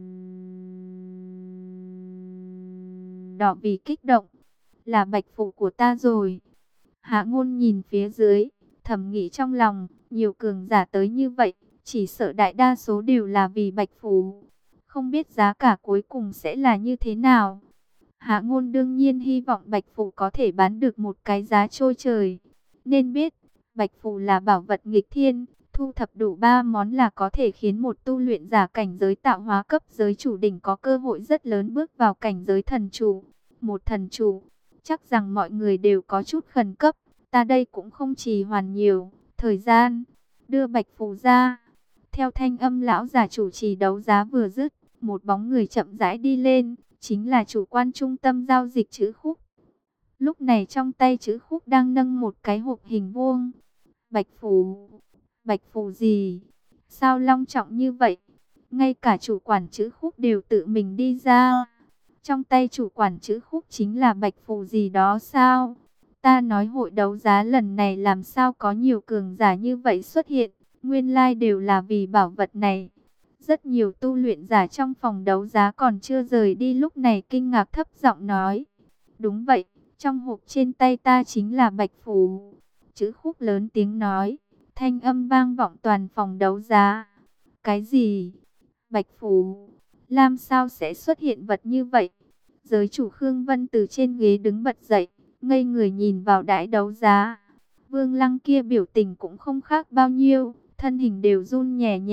đỏ vì kích động. Là bạch phù của ta rồi. Hạ Ngôn nhìn phía dưới, thầm nghĩ trong lòng, nhiều cường giả tới như vậy, chỉ sợ đại đa số đều là vì bạch phù. Không biết giá cả cuối cùng sẽ là như thế nào. Hạ Ngôn đương nhiên hy vọng bạch phù có thể bán được một cái giá trôi trời. Nên biết, bạch phù là bảo vật nghịch thiên, thu thập đủ 3 món là có thể khiến một tu luyện giả cảnh giới tạo hóa cấp giới chủ đỉnh có cơ hội rất lớn bước vào cảnh giới thần chủ. Một thần chủ, chắc rằng mọi người đều có chút khẩn cấp, ta đây cũng không trì hoãn nhiều thời gian, đưa bạch phù ra. Theo thanh âm lão già chủ trì đấu giá vừa dứt, một bóng người chậm rãi đi lên, chính là chủ quan trung tâm giao dịch Trữ Khúc. Lúc này trong tay Trữ Khúc đang nâng một cái hộp hình vuông. Bạch phù? Bạch phù gì? Sao long trọng như vậy? Ngay cả chủ quản Trữ Khúc đều tự mình đi ra. Trong tay chủ quản Trữ Khúc chính là bạch phù gì đó sao? Ta nói hội đấu giá lần này làm sao có nhiều cường giả như vậy xuất hiện? Nguyên lai đều là vì bảo vật này. Rất nhiều tu luyện giả trong phòng đấu giá còn chưa rời đi lúc này kinh ngạc thấp giọng nói. Đúng vậy, trong hộp trên tay ta chính là bạch phù. Trữ Khúc lớn tiếng nói, thanh âm vang vọng toàn phòng đấu giá. Cái gì? Bạch phù? Làm sao sẽ xuất hiện vật như vậy? Giới chủ Khương Vân từ trên ghế đứng bật dậy, ngây người nhìn vào đãi đấu giá. Vương Lăng kia biểu tình cũng không khác bao nhiêu, thân hình đều run nhẹ nhẹ,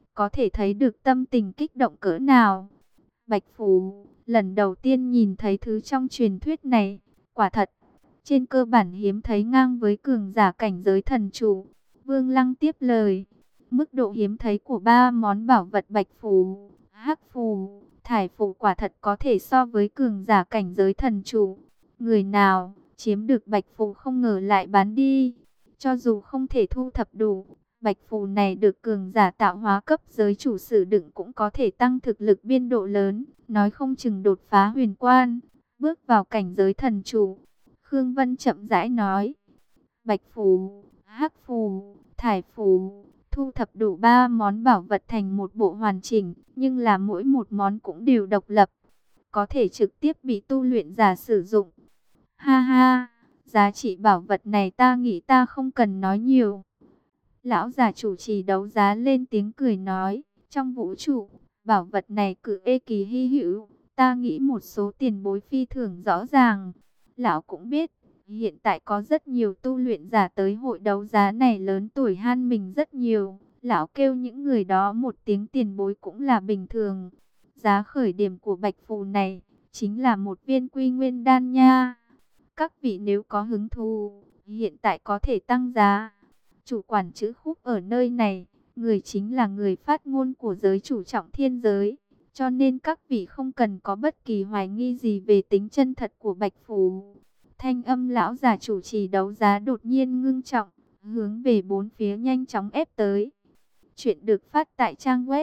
có thể thấy được tâm tình kích động cỡ nào. Bạch Phù lần đầu tiên nhìn thấy thứ trong truyền thuyết này, quả thật, trên cơ bản hiếm thấy ngang với cường giả cảnh giới thần chủ. Vương Lăng tiếp lời, mức độ hiếm thấy của ba món bảo vật Bạch Phù, Hắc Phù, Thải Phù quả thật có thể so với cường giả cảnh giới thần chủ. Người nào chiếm được Bạch Phù không ngờ lại bán đi, cho dù không thể thu thập đủ. Bạch Phù này được cường giả tạo hóa cấp giới chủ sử đựng cũng có thể tăng thực lực biên độ lớn, nói không chừng đột phá huyền quan, bước vào cảnh giới thần chủ. Khương Vân chậm rãi nói, Bạch Phù, Hắc Phù, Thải Phù, thu thập đủ 3 món bảo vật thành một bộ hoàn chỉnh, nhưng là mỗi một món cũng đều độc lập, có thể trực tiếp bị tu luyện giả sử dụng. Ha ha, giá trị bảo vật này ta nghĩ ta không cần nói nhiều. Lão già chủ trì đấu giá lên tiếng cười nói, trong vũ trụ, bảo vật này cực kỳ hy hữu, ta nghĩ một số tiền bối phi thường rõ ràng. Lão cũng biết, hiện tại có rất nhiều tu luyện giả tới hội đấu giá này lớn tuổi hơn mình rất nhiều. Lão kêu những người đó một tiếng tiền bối cũng là bình thường. Giá khởi điểm của Bạch Phù này chính là một viên Quy Nguyên đan nha. Các vị nếu có hứng thú, hiện tại có thể tăng giá. Chủ quản chữ Khúc ở nơi này, người chính là người phát ngôn của giới chủ Trọng Thiên giới, cho nên các vị không cần có bất kỳ hoài nghi gì về tính chân thật của Bạch Phù. Thanh âm lão già chủ trì đấu giá đột nhiên ngưng trọng, hướng về bốn phía nhanh chóng ép tới. Chuyện được phát tại trang web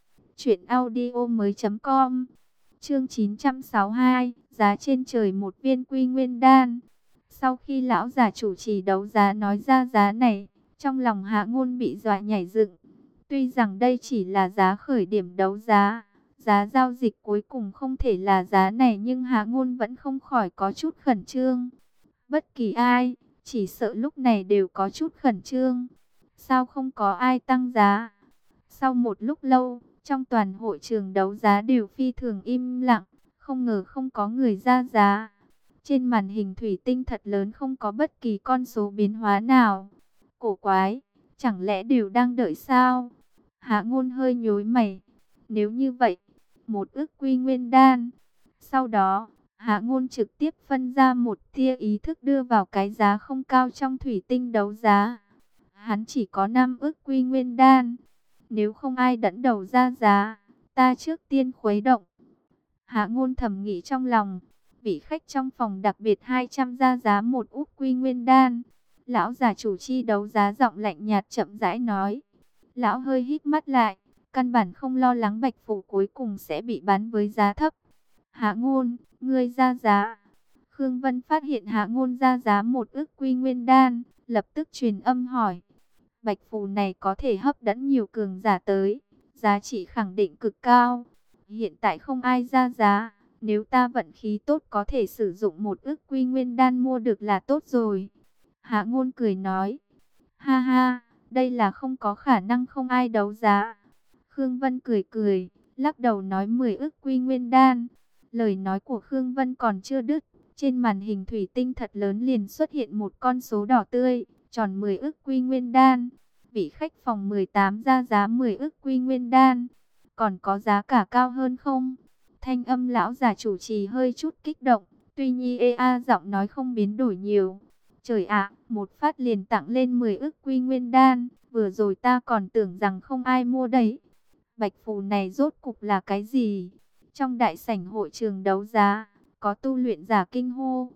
truyệnaudiomoi.com. Chương 962, giá trên trời một viên Quy Nguyên đan. Sau khi lão già chủ trì đấu giá nói ra giá này, trong lòng Hạ Ngôn bị dọa nhảy dựng. Tuy rằng đây chỉ là giá khởi điểm đấu giá, giá giao dịch cuối cùng không thể là giá này, nhưng Hạ Ngôn vẫn không khỏi có chút khẩn trương. Bất kỳ ai, chỉ sợ lúc này đều có chút khẩn trương. Sao không có ai tăng giá? Sau một lúc lâu, trong toàn hội trường đấu giá đều phi thường im lặng, không ngờ không có người ra giá. Trên màn hình thủy tinh thật lớn không có bất kỳ con số biến hóa nào. Cổ quái, chẳng lẽ đều đang đợi sao? Hạ Ngôn hơi nhíu mày. Nếu như vậy, một ức Quy Nguyên đan. Sau đó, Hạ Ngôn trực tiếp phân ra một tia ý thức đưa vào cái giá không cao trong thủy tinh đấu giá. Hắn chỉ có 5 ức Quy Nguyên đan. Nếu không ai dẫn đầu ra giá, ta trước tiên khuấy động. Hạ Ngôn thầm nghĩ trong lòng. Vị khách trong phòng đặc biệt 200 ra giá một ức Quy Nguyên đan. Lão già chủ chi đấu giá giọng lạnh nhạt chậm rãi nói. Lão hơi hít mắt lại, căn bản không lo lắng Bạch Phù cuối cùng sẽ bị bán với giá thấp. Hạ Ngôn, ngươi ra giá. Khương Vân phát hiện Hạ Ngôn ra giá một ức Quy Nguyên đan, lập tức truyền âm hỏi. Bạch Phù này có thể hấp dẫn nhiều cường giả tới, giá trị khẳng định cực cao. Hiện tại không ai ra giá, nếu ta vận khí tốt có thể sử dụng một ức Quy Nguyên đan mua được là tốt rồi. Hạ Ngôn cười nói, ha ha, đây là không có khả năng không ai đấu giá. Khương Vân cười cười, lắc đầu nói 10 ức Quy Nguyên đan. Lời nói của Khương Vân còn chưa đứt, trên màn hình thủy tinh thật lớn liền xuất hiện một con số đỏ tươi, tròn 10 ức Quy Nguyên đan. Vị khách phòng 18 ra giá 10 ức Quy Nguyên đan. Còn có giá cả cao hơn không? Thanh âm lão già chủ trì hơi chút kích động, tuy nhiên giọng nói không biến đổi nhiều. Trời ạ, một phát liền tặng lên 10 ức Quy Nguyên đan, vừa rồi ta còn tưởng rằng không ai mua đấy. Bạch Phù này rốt cục là cái gì? Trong đại sảnh hội trường đấu giá, có tu luyện giả kinh hô,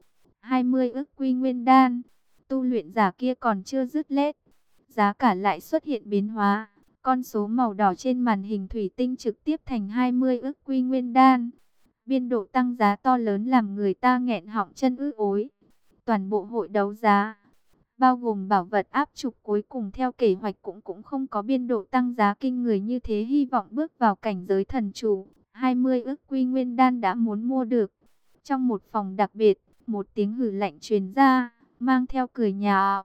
20 ức Quy Nguyên đan. Tu luyện giả kia còn chưa dứt lét, giá cả lại xuất hiện biến hóa. Con số màu đỏ trên màn hình thủy tinh trực tiếp thành 20 ức Quy Nguyên đan. Biên độ tăng giá to lớn làm người ta nghẹn họng chân ứ ối. Toàn bộ hội đấu giá, bao gồm bảo vật áp trục cuối cùng theo kế hoạch cũng không có biên độ tăng giá kinh người như thế. Hy vọng bước vào cảnh giới thần chủ, 20 ức Quy Nguyên đan đã muốn mua được. Trong một phòng đặc biệt, một tiếng hử lạnh truyền ra, mang theo cười nhạo.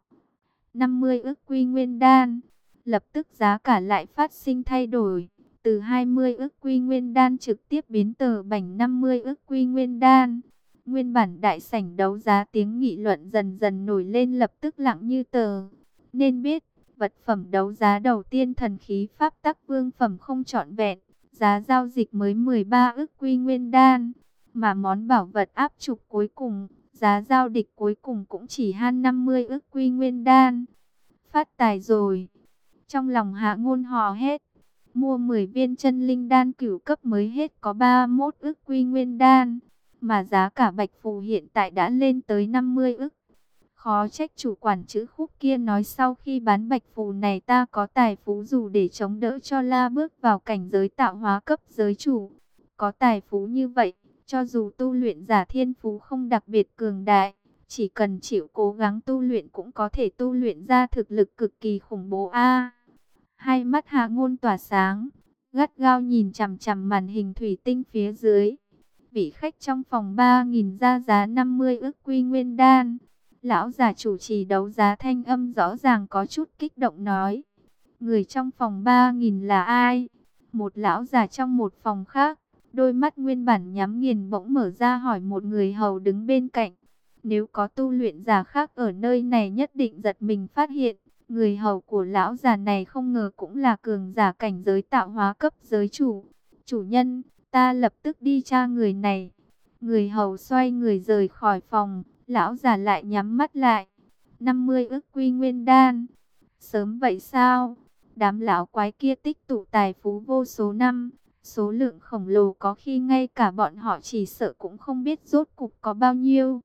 50 ức Quy Nguyên đan. Lập tức giá cả lại phát sinh thay đổi, từ 20 ức Quy Nguyên đan trực tiếp biến tờ bảnh 50 ức Quy Nguyên đan. Nguyên bản đại sảnh đấu giá tiếng nghị luận dần dần nổi lên, lập tức lặng như tờ. Nên biết, Vật phẩm đấu giá đầu tiên thần khí pháp tắc vương phẩm không trọn vẹn, giá giao dịch mới 13 ức quy nguyên đan, mà món bảo vật áp trục cuối cùng, giá giao dịch cuối cùng cũng chỉ han 50 ức quy nguyên đan. Phát tài rồi. Trong lòng Hạ Ngôn hò hét, mua 10 viên chân linh đan cửu cấp mới hết có 31 ức quy nguyên đan, mà giá cả bạch phù hiện tại đã lên tới 50 ức. Khó trách chủ quản chữ Khúc kia nói sau khi bán bạch phù này ta có tài phú dù để chống đỡ cho La bước vào cảnh giới tạo hóa cấp giới chủ. Có tài phú như vậy, cho dù tu luyện giả thiên phú không đặc biệt cường đại, chỉ cần chịu cố gắng tu luyện cũng có thể tu luyện ra thực lực cực kỳ khủng bố a. Hai mắt Hạ Ngôn tỏa sáng, gắt gao nhìn chằm chằm màn hình thủy tinh phía dưới. Vị khách trong phòng 3.000 ra giá 50 ức quy nguyên đan. Lão già chủ trì đấu giá thanh âm rõ ràng có chút kích động nói. Người trong phòng 3.000 là ai? Một lão già trong một phòng khác, đôi mắt nguyên bản nhắm nghiền bỗng mở ra hỏi một người hầu đứng bên cạnh. Nếu có tu luyện giả khác ở nơi này nhất định giật mình phát hiện. Người hầu của lão già này không ngờ cũng là cường giả cảnh giới tạo hóa cấp giới chủ. Chủ nhân, ta lập tức đi tra người này. Người hầu xoay người rời khỏi phòng. Lão già lại nhắm mắt lại. 50 ức quy nguyên đan. Sớm vậy sao? Đám lão quái kia tích tụ tài phú vô số năm. Số lượng khổng lồ có khi ngay cả bọn họ chỉ sợ cũng không biết rốt cục có bao nhiêu.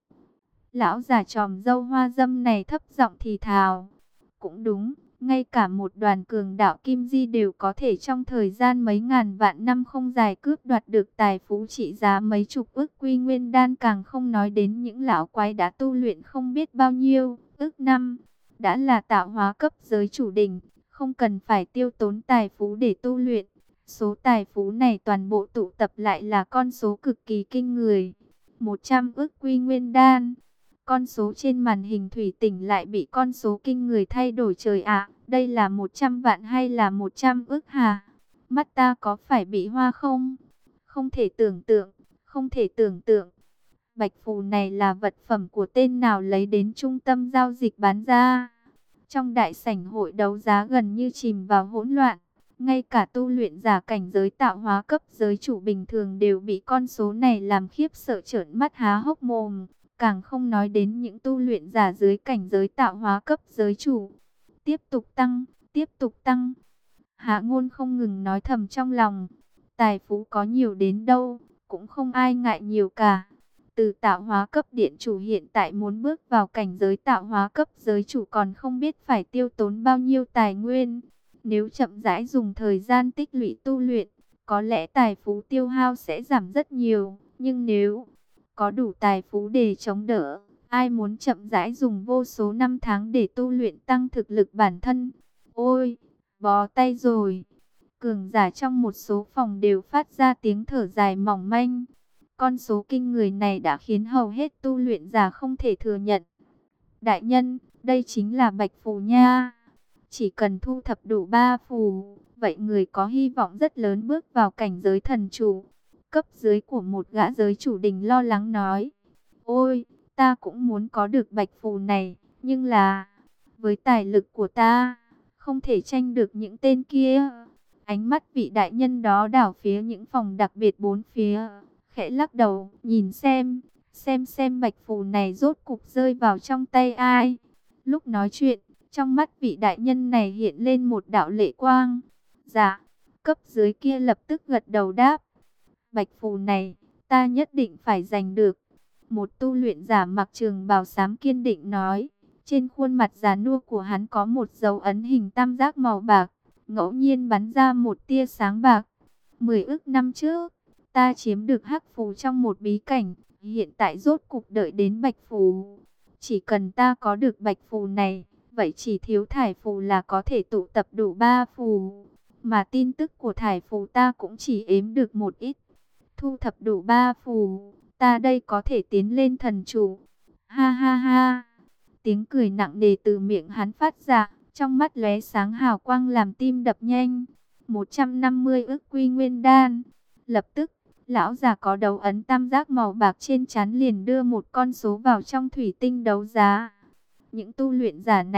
Lão già tròm râu hoa dâm này thấp giọng thì thào. Cũng đúng, ngay cả một đoàn cường đạo Kim Di đều có thể trong thời gian mấy ngàn vạn năm không dài cướp đoạt được tài phú trị giá mấy chục ức quy nguyên đan, càng không nói đến những lão quái đã tu luyện không biết bao nhiêu ức năm. Đã là tạo hóa cấp giới chủ đỉnh, không cần phải tiêu tốn tài phú để tu luyện. Số tài phú này toàn bộ tụ tập lại là con số cực kỳ kinh người. 100 ức quy nguyên đan. Con số trên màn hình thủy tinh lại bị con số kinh người thay đổi trời ạ. Đây là 100 vạn hay là 100 ức hả? Mắt ta có phải bị hoa không? Không thể tưởng tượng, không thể tưởng tượng. Bạch phù này là vật phẩm của tên nào lấy đến trung tâm giao dịch bán ra? Trong đại sảnh hội đấu giá gần như chìm vào hỗn loạn. Ngay cả tu luyện giả cảnh giới tạo hóa cấp giới chủ bình thường đều bị con số này làm khiếp sợ trợn mắt há hốc mồm. Càng không nói đến những tu luyện giả dưới cảnh giới tạo hóa cấp giới chủ. Tiếp tục tăng, tiếp tục tăng. Hạ Ngôn không ngừng nói thầm trong lòng. Tài phú có nhiều đến đâu, cũng không ai ngại nhiều cả. Từ tạo hóa cấp điện chủ hiện tại muốn bước vào cảnh giới tạo hóa cấp giới chủ còn không biết phải tiêu tốn bao nhiêu tài nguyên. Nếu chậm rãi dùng thời gian tích lũy tu luyện, có lẽ tài phú tiêu hao sẽ giảm rất nhiều. Nhưng nếu có đủ tài phú để chống đỡ, ai muốn chậm rãi dùng vô số năm tháng để tu luyện tăng thực lực bản thân? Ôi, bó tay rồi. Cường giả trong một số phòng đều phát ra tiếng thở dài mỏng manh. Con số kinh người này đã khiến hầu hết tu luyện giả không thể thừa nhận. Đại nhân, đây chính là bạch phù nha. Chỉ cần thu thập đủ 3 phù, vậy người có hy vọng rất lớn bước vào cảnh giới thần chủ. Cấp dưới của một gã giới chủ đình lo lắng nói. Ôi, ta cũng muốn có được bạch phù này, nhưng là với tài lực của ta, không thể tranh được những tên kia. Ánh mắt vị đại nhân đó đảo phía những phòng đặc biệt bốn phía, khẽ lắc đầu, nhìn xem bạch phù này rốt cục rơi vào trong tay ai. Lúc nói chuyện, trong mắt vị đại nhân này hiện lên một đạo lệ quang. Dạ, cấp dưới kia lập tức gật đầu đáp. Bạch phù này, ta nhất định phải giành được. Một tu luyện giả mặc trường bào xám kiên định nói. Trên khuôn mặt già nua của hắn có một dấu ấn hình tam giác màu bạc, ngẫu nhiên bắn ra một tia sáng bạc. 10 ức năm trước, ta chiếm được hắc phù trong một bí cảnh, hiện tại rốt cục đợi đến bạch phù. Chỉ cần ta có được bạch phù này, vậy chỉ thiếu thải phù là có thể tụ tập đủ 3 phù. Mà tin tức của thải phù ta cũng chỉ ếm được một ít. Thu thập đủ 3 phù, ta đây có thể tiến lên thần chủ. Ha ha ha. Tiếng cười nặng nề từ miệng hắn phát ra, trong mắt lóe sáng hào quang làm tim đập nhanh. 150 ức quy nguyên đan. Lập tức, lão già có dấu ấn tam giác màu bạc trên trán liền đưa một con số vào trong thủy tinh đấu giá. Những tu luyện giả này,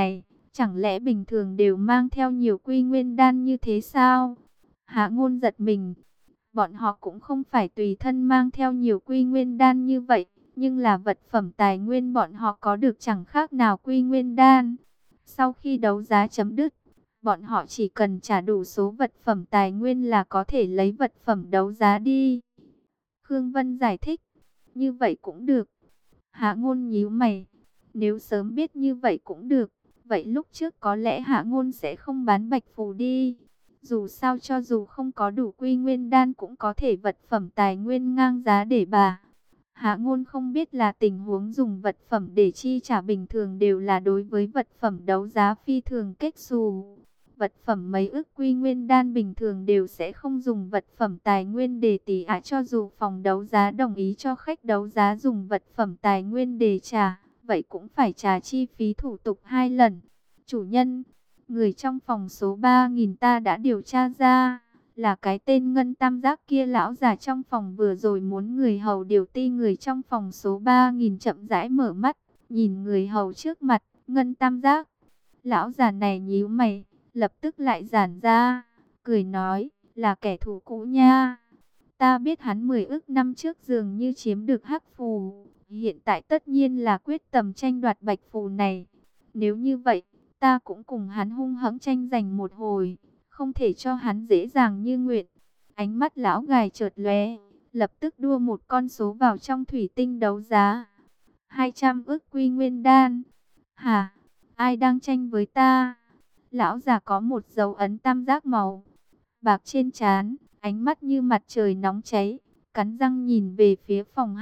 Chẳng lẽ bình thường đều mang theo nhiều quy nguyên đan như thế sao? Hạ Ngôn giật mình. Bọn họ cũng không phải tùy thân mang theo nhiều quy nguyên đan như vậy, nhưng là vật phẩm tài nguyên bọn họ có được chẳng khác nào quy nguyên đan. Sau khi đấu giá chấm dứt, bọn họ chỉ cần trả đủ số vật phẩm tài nguyên là có thể lấy vật phẩm đấu giá đi. Khương Vân giải thích, như vậy cũng được. Hạ Ngôn nhíu mày, nếu sớm biết như vậy cũng được, vậy lúc trước có lẽ Hạ Ngôn sẽ không bán bạch phù đi. Dù sao cho dù không có đủ quy nguyên đan cũng có thể vật phẩm tài nguyên ngang giá để bà. Hạ Ngôn không biết là tình huống dùng vật phẩm để chi trả bình thường đều là đối với vật phẩm đấu giá phi thường kết xù. Vật phẩm mấy ức quy nguyên đan bình thường đều sẽ không dùng vật phẩm tài nguyên để tỷ ả, cho dù phòng đấu giá đồng ý cho khách đấu giá dùng vật phẩm tài nguyên để trả, vậy cũng phải trả chi phí thủ tục 2 lần. Chủ nhân, người trong phòng số 3000 ta đã điều tra ra, là cái tên Ngân Tam Giác kia. Lão già trong phòng vừa rồi muốn người hầu điều ti. Người trong phòng số 3000 chậm rãi mở mắt, nhìn người hầu trước mặt. Ngân Tam Giác. Lão già này nhíu mày, lập tức lại giãn ra, cười nói, là kẻ thù cũ nha. Ta biết hắn 10 ức năm trước dường như chiếm được hắc phù, hiện tại tất nhiên là quyết tâm tranh đoạt bạch phù này. Nếu như vậy, ta cũng cùng hắn hung hãng tranh giành một hồi, không thể cho hắn dễ dàng như nguyện. Ánh mắt lão gài chợt lóe, lập tức đua một con số vào trong thủy tinh đấu giá. 200 ức quy nguyên đan. Hả? Ai đang tranh với ta? Lão già có một dấu ấn tam giác màu bạc trên trán, ánh mắt như mặt trời nóng cháy, cắn răng nhìn về phía phòng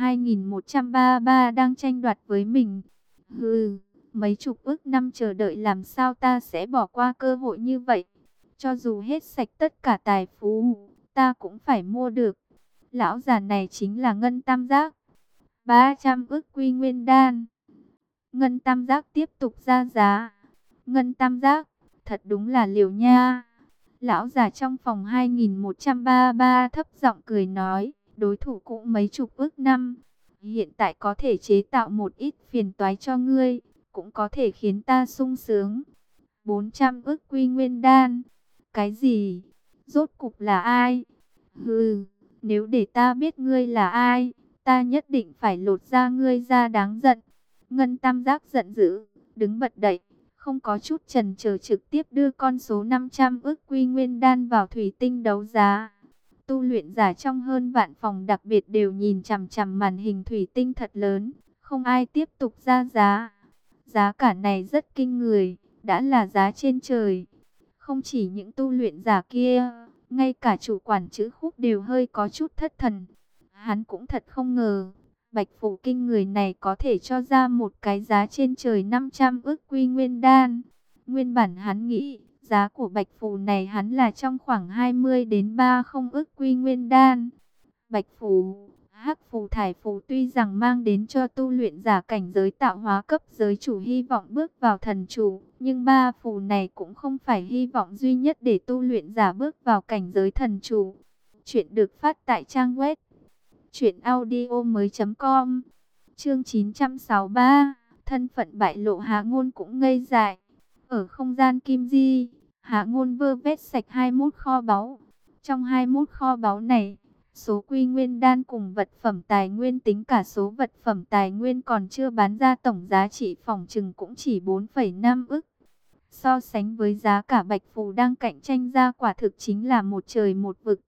2133 đang tranh đoạt với mình. Hừ, mấy chục ức năm chờ đợi làm sao ta sẽ bỏ qua cơ hội như vậy? Cho dù hết sạch tất cả tài phú, ta cũng phải mua được. Lão già này chính là Ngân Tam Giác. 300 ức quy nguyên đan. Ngân Tam Giác tiếp tục ra giá. Ngân Tam Giác, thật đúng là liều nha. Lão già trong phòng 2133 thấp giọng cười nói, đối thủ cũ mấy chục ức năm, hiện tại có thể chế tạo một ít phiền toái cho ngươi, cũng có thể khiến ta sung sướng. 400 ức quy nguyên đan. Cái gì? Rốt cục là ai? Hừ, nếu để ta biết ngươi là ai, ta nhất định phải lột da ngươi ra đáng giận. Ngân Tam Giác giận dữ, đứng bật dậy, không có chút chần chờ trực tiếp đưa con số 500 ức quy nguyên đan vào thủy tinh đấu giá. Tu luyện giả trong hơn vạn phòng đặc biệt đều nhìn chằm chằm màn hình thủy tinh thật lớn, không ai tiếp tục ra giá. Giá cả này rất kinh người, đã là giá trên trời. Không chỉ những tu luyện giả kia, ngay cả chủ quản Trữ Khúc đều hơi có chút thất thần. Hắn cũng thật không ngờ, bạch phù kinh người này có thể cho ra một cái giá trên trời 500 ức quy nguyên đan. Nguyên bản hắn nghĩ, giá của bạch phù này hắn là trong khoảng 20 đến 30 ức quy nguyên đan. Bạch phù, hắc phù, thải phù tuy rằng mang đến cho tu luyện giả cảnh giới tạo hóa cấp giới chủ hy vọng bước vào thần chủ, nhưng ba phù này cũng không phải hy vọng duy nhất để tu luyện giả bước vào cảnh giới thần chủ. Chuyện được phát tại trang web truyệnaudiomoi.com. Chương 963, thân phận bại lộ. Hạ Ngôn cũng ngây dại. Ở không gian kim di, Hạ Ngôn vơ vét sạch 21 kho báu. Trong 21 kho báu này, số quy nguyên đan cùng vật phẩm tài nguyên tính cả số vật phẩm tài nguyên còn chưa bán ra tổng giá trị phỏng chừng cũng chỉ 4,5 ức. So sánh với giá cả bạch phù đang cạnh tranh ra quả thực chính là một trời một vực.